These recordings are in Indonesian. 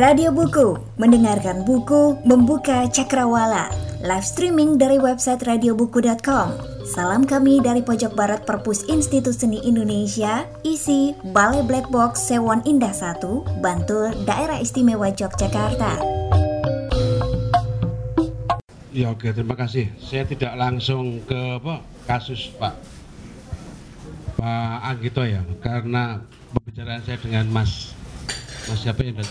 Radio Buku, mendengarkan buku, membuka cakrawala. Live streaming dari website radiobuku.com. Salam kami dari pojok barat Perpus Institut Seni Indonesia, isi Balai Black Box Sewon Indah 1, Bantul, Daerah Istimewa Yogyakarta. Ya oke, terima kasih. Saya tidak langsung ke kasus Pak Anggito ya, karena pembicaraan saya dengan Mas siapa yang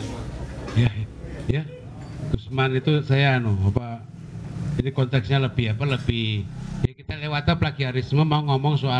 ya Gusman itu saya ini konteksnya lebih ya kita lewat plagiarisme mau ngomong soal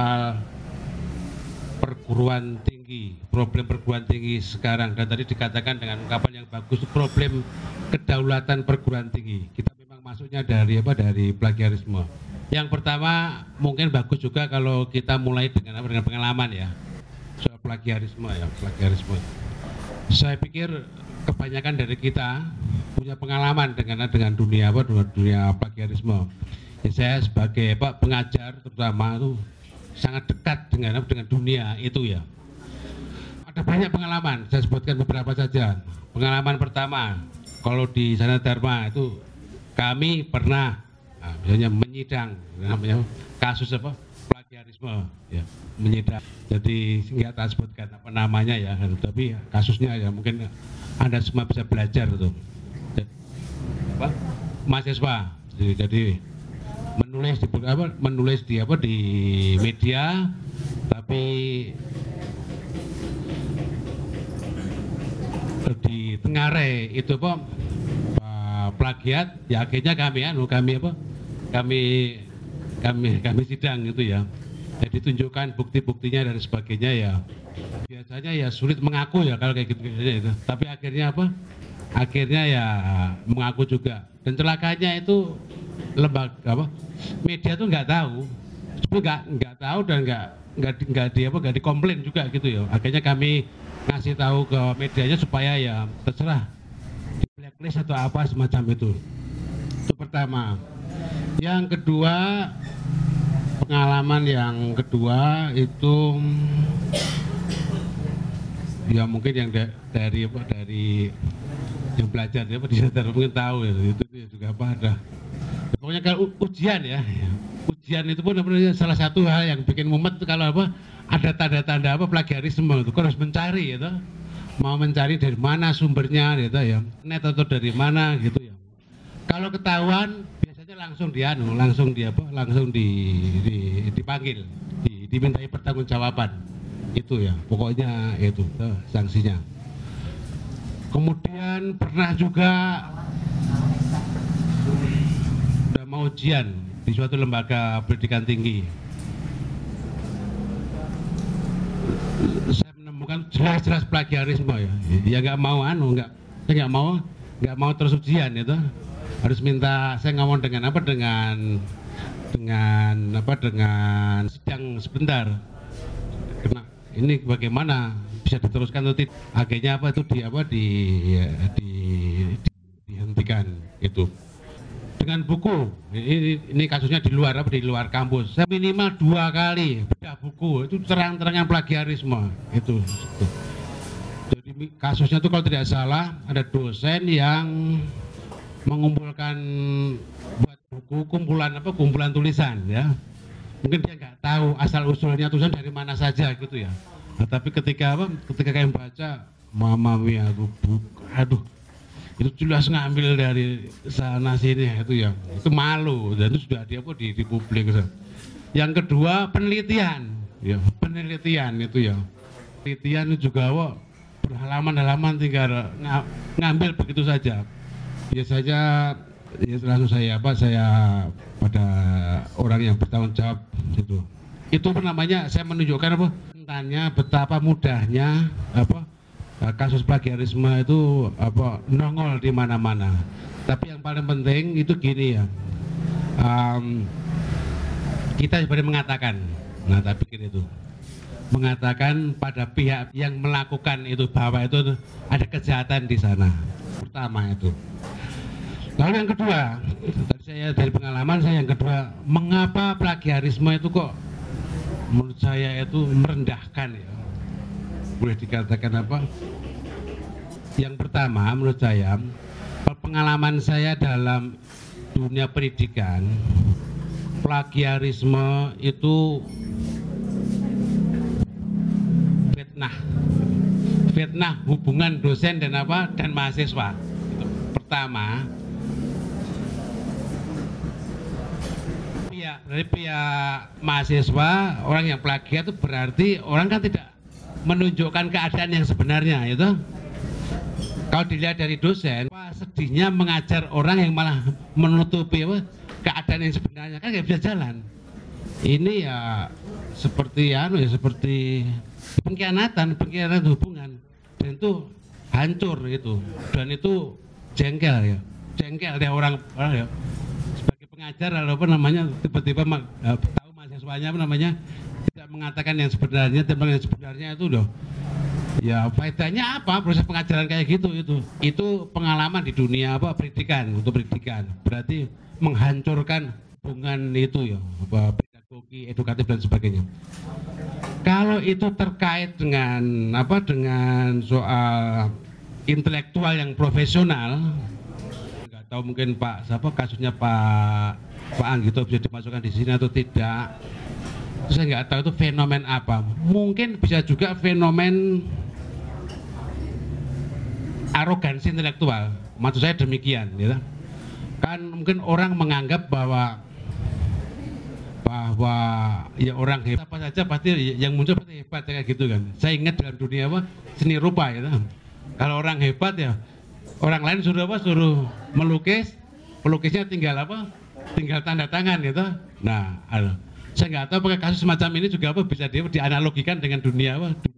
perguruan tinggi, problem perguruan tinggi sekarang, dan tadi dikatakan dengan ungkapan yang bagus, problem kedaulatan perguruan tinggi. Kita memang masuknya dari plagiarisme. Yang pertama mungkin bagus juga kalau kita mulai dengan pengalaman ya, soal plagiarisme. Saya pikir kebanyakan dari kita punya pengalaman dengan dunia plagiarisme. Ya, saya sebagai pengajar terutama itu sangat dekat dengan dunia itu ya. Ada banyak pengalaman, saya sebutkan beberapa saja. Pengalaman pertama, kalau di Sana Dharma itu kami pernah misalnya menyidang namanya kasus plagiarisme ya, menyidang. Jadi nggak tak sebutkan apa namanya ya, tapi kasusnya ya mungkin Anda semua bisa belajar itu. Mahasiswa jadi menulis di media, tapi di Tengare itu plagiat ya, akhirnya kami sidang gitu ya. Jadi tunjukkan bukti-buktinya dan sebagainya ya. Biasanya ya sulit mengaku ya kalau kayak gitu. Tapi akhirnya akhirnya ya mengaku juga. Dan celakanya itu media tuh nggak tahu, nggak tahu dan nggak dikomplain juga gitu ya. Akhirnya kami ngasih tahu ke medianya supaya ya terserah di blacklist atau apa semacam itu. Itu pertama. Yang kedua, pengalaman yang kedua itu ya mungkin yang dari yang belajar ya di sana mungkin tahu ya, itu juga ada. Pokoknya kalau ujian ya, ujian itu pun salah satu hal yang bikin mumet kalau ada tanda-tanda plagiarisme itu harus mencari gitu, mau mencari dari mana sumbernya gitu ya, net atau dari mana gitu ya. Kalau ketahuan biasanya langsung dipanggil, dimintai pertanggungjawaban itu ya, pokoknya itu sanksinya. Kemudian pernah juga udah mau ujian di suatu lembaga pendidikan tinggi, saya menemukan jelas-jelas plagiarisme ya nggak mau terus ujian itu, harus minta saya ngomong dengan sidang sebentar, karena ini bagaimana bisa diteruskan atau tidak. Akhirnya dihentikan itu. Dengan buku ini kasusnya di luar kampus, saya minimal 2 kali bedah buku itu terang-terangan plagiarisme itu. Jadi kasusnya itu kalau tidak salah ada dosen yang mengumpulkan buat buku kumpulan tulisan ya, mungkin dia nggak tahu asal usulnya tulisan dari mana saja gitu ya. Nah, tapi ketika kalian baca, mama mia, aduh itu jelas ngambil dari sana sini itu ya, itu malu dan itu sudah di publik. Yang kedua penelitian itu ya, penelitian itu juga berhalaman-halaman tinggal ngambil begitu saja. Biasanya ya langsung saya pada orang yang bertanggung jawab itu. Itu namanya saya menunjukkan tentangnya betapa mudahnya kasus plagiarisme itu nongol di mana-mana. Tapi yang paling penting itu gini ya, kita sebenarnya mengatakan, tapi gini itu mengatakan pada pihak yang melakukan itu bahwa itu ada kejahatan di sana. Pertama itu. Lalu yang kedua, dari pengalaman saya yang kedua, mengapa plagiarisme itu kok menurut saya itu merendahkan ya, boleh dikatakan Yang pertama, menurut saya, pengalaman saya dalam dunia pendidikan, plagiarisme itu fitnah hubungan dosen dan mahasiswa. Itu. Pertama, dari pihak mahasiswa, orang yang plagiat itu berarti orang kan tidak menunjukkan keadaan yang sebenarnya, itu. Kalau dilihat dari dosen, sedihnya mengajar orang yang malah menutupi keadaan yang sebenarnya, kan nggak bisa jalan. Ini ya seperti seperti pengkhianatan hubungan, dan itu hancur itu, dan itu jengkel ya orang ya. Sebagai pengajar tiba-tiba tahu mahasiswanya tidak mengatakan yang sebenarnya, tentang yang sebenarnya itu loh. Ya faedahnya apa proses pengajaran kayak gitu itu pengalaman di dunia pendidikan, untuk pendidikan berarti menghancurkan hubungan itu ya, pedagogi, edukatif dan sebagainya. Kalau itu terkait dengan dengan soal intelektual yang profesional, nggak tahu mungkin kasusnya Pak Anggito bisa dimasukkan di sini atau tidak. Saya nggak tahu itu fenomen apa. Mungkin bisa juga fenomen arogansi intelektual. Maksud saya demikian, gitu. Kan mungkin orang menganggap bahwa ya orang hebat apa saja pasti yang muncul pasti hebat kayak gitu kan. Saya ingat dalam dunia seni rupa, gitu. Kalau orang hebat ya orang lain suruh melukis, pelukisnya tinggal tanda tangan, gitu. Nah, saya nggak tahu apakah kasus semacam ini juga bisa dianalogikan dengan dunia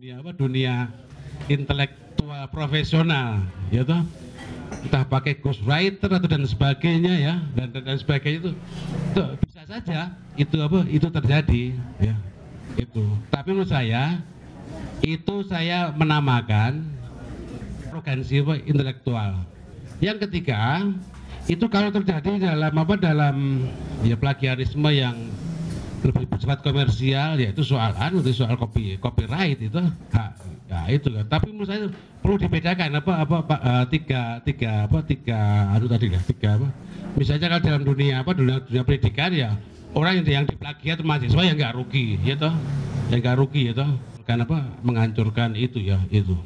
intelektual profesional, ya toh, entah pakai ghostwriter atau dan sebagainya ya, dan sebagainya itu bisa saja itu terjadi ya itu. Tapi menurut saya itu saya menamakan arogansi intelektual. Yang ketiga, itu kalau terjadi dalam ya plagiarisme yang lebih bersifat komersial, yaitu soal copyright itu hak ya itu kan. Tapi menurut saya perlu dibedakan tiga misalnya kalau dalam dunia pendidikan ya orang yang diplagiat mahasiswa yang nggak rugi ya toh, kan menghancurkan itu ya itu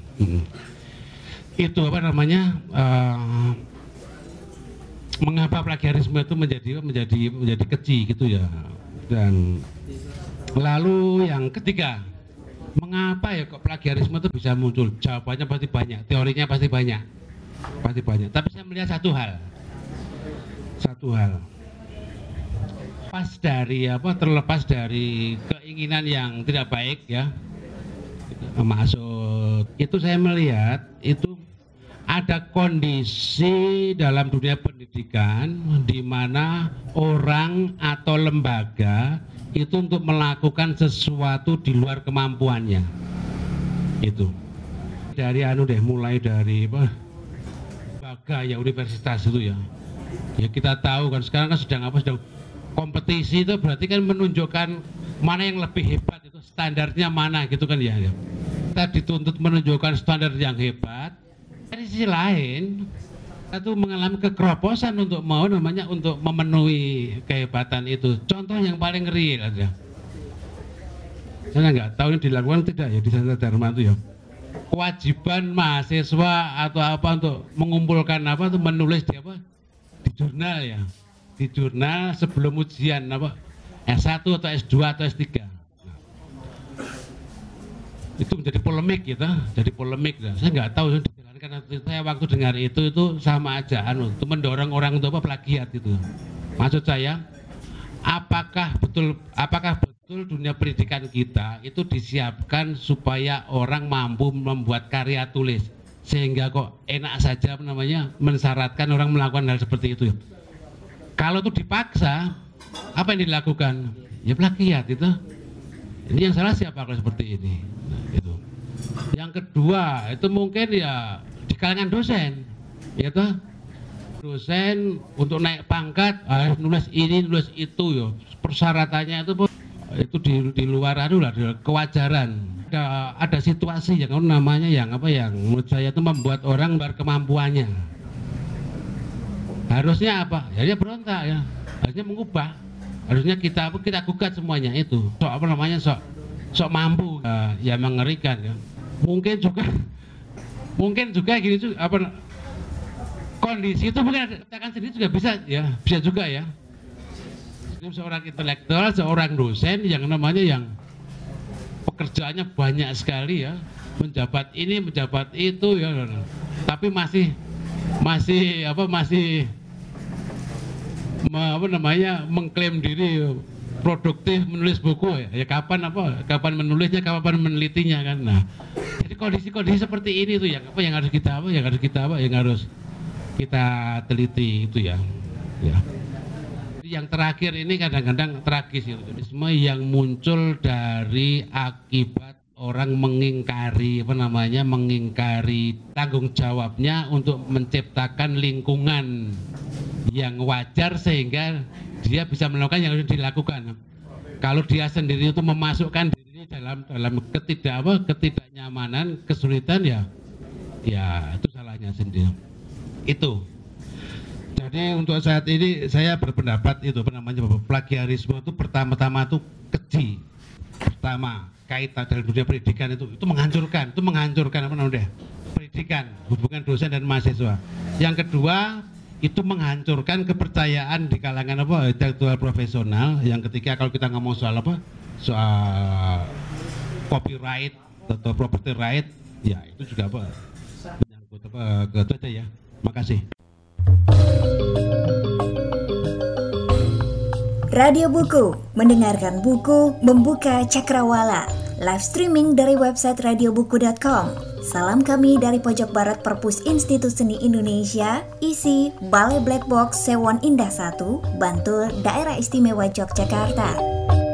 mengapa plagiarisme itu menjadi keji gitu ya. Dan lalu yang ketiga, mengapa ya kok plagiarisme itu bisa muncul? Jawabannya pasti banyak, teorinya pasti banyak. Tapi saya melihat satu hal. Terlepas dari keinginan yang tidak baik ya, maksud itu saya melihat itu ada kondisi dalam dunia pendidikan di mana orang atau lembaga itu untuk melakukan sesuatu di luar kemampuannya. Itu dari mulai dari lembaga ya universitas itu ya. Ya kita tahu kan sekarang kan sedang kompetisi, itu berarti kan menunjukkan mana yang lebih hebat, itu standarnya mana gitu kan ya. Kita dituntut menunjukkan standar yang hebat. Dari sisi lain, kita tuh mengalami kekeroposan untuk memenuhi kehebatan itu. Contoh yang paling real aja. Saya nggak tahu ini dilakukan tidak ya di Sanata Dharma itu ya. Kewajiban mahasiswa atau untuk mengumpulkan untuk menulis di jurnal ya. Di jurnal sebelum ujian S1 atau S2 atau S3. Itu menjadi polemik gitu, Saya nggak tahu. Karena saya waktu dengar itu sama aja itu mendorong orang untuk plagiat itu. Maksud saya, apakah betul dunia pendidikan kita itu disiapkan supaya orang mampu membuat karya tulis, sehingga kok enak saja mensyaratkan orang melakukan hal seperti itu. Kalau itu dipaksa, apa yang dilakukan? Ya plagiat itu. Ini yang salah siapa kalau seperti ini? Nah, itu. Yang kedua itu mungkin ya di kalangan dosen, ya toh, dosen untuk naik pangkat nulis ini nulis itu ya, persyaratannya itu itu di luar lah, kewajaran. Ada situasi yang namanya yang menurut saya itu membuat orang berkemampuannya. Harusnya apa? Ya dia berontak ya. Harusnya mengubah. Harusnya kita gugat semuanya itu. Sok mampu. Ya mengerikan ya. Mungkin juga gini juga kondisi itu mungkin katakan sendiri juga bisa juga ya. Seorang intelektual, seorang dosen yang namanya yang pekerjaannya banyak sekali ya, menjabat ini, menjabat itu ya, tapi masih mengklaim diri produktif menulis buku ya kapan menulisnya, kapan menelitinya kan. Nah, jadi kondisi seperti ini tuh yang harus kita teliti itu ya. Yang terakhir ini kadang-kadang tragis yang muncul dari akibat orang mengingkari tanggung jawabnya untuk menciptakan lingkungan yang wajar sehingga dia bisa melakukan yang harus dilakukan. Kalau dia sendiri itu memasukkan dirinya dalam ketidaknyamanan, kesulitan ya itu salahnya sendiri. Itu. Jadi untuk saat ini saya berpendapat bahwa plagiarisme itu pertama-tama itu keji. Pertama, kaitan dalam dunia pendidikan itu menghancurkan pendidikan, hubungan dosen dan mahasiswa. Yang kedua, itu menghancurkan kepercayaan di kalangan intelektual profesional. Yang ketiga, kalau kita ngomong soal copyright atau property right, ya itu juga menyangkut itu aja ya. Makasih. Radio Buku, mendengarkan buku, membuka cakrawala. Live streaming dari website radiobuku.com. Salam kami dari pojok barat Perpus Institut Seni Indonesia, isi Balai Black Box Sewon Indah 1, Bantul, Daerah Istimewa Yogyakarta.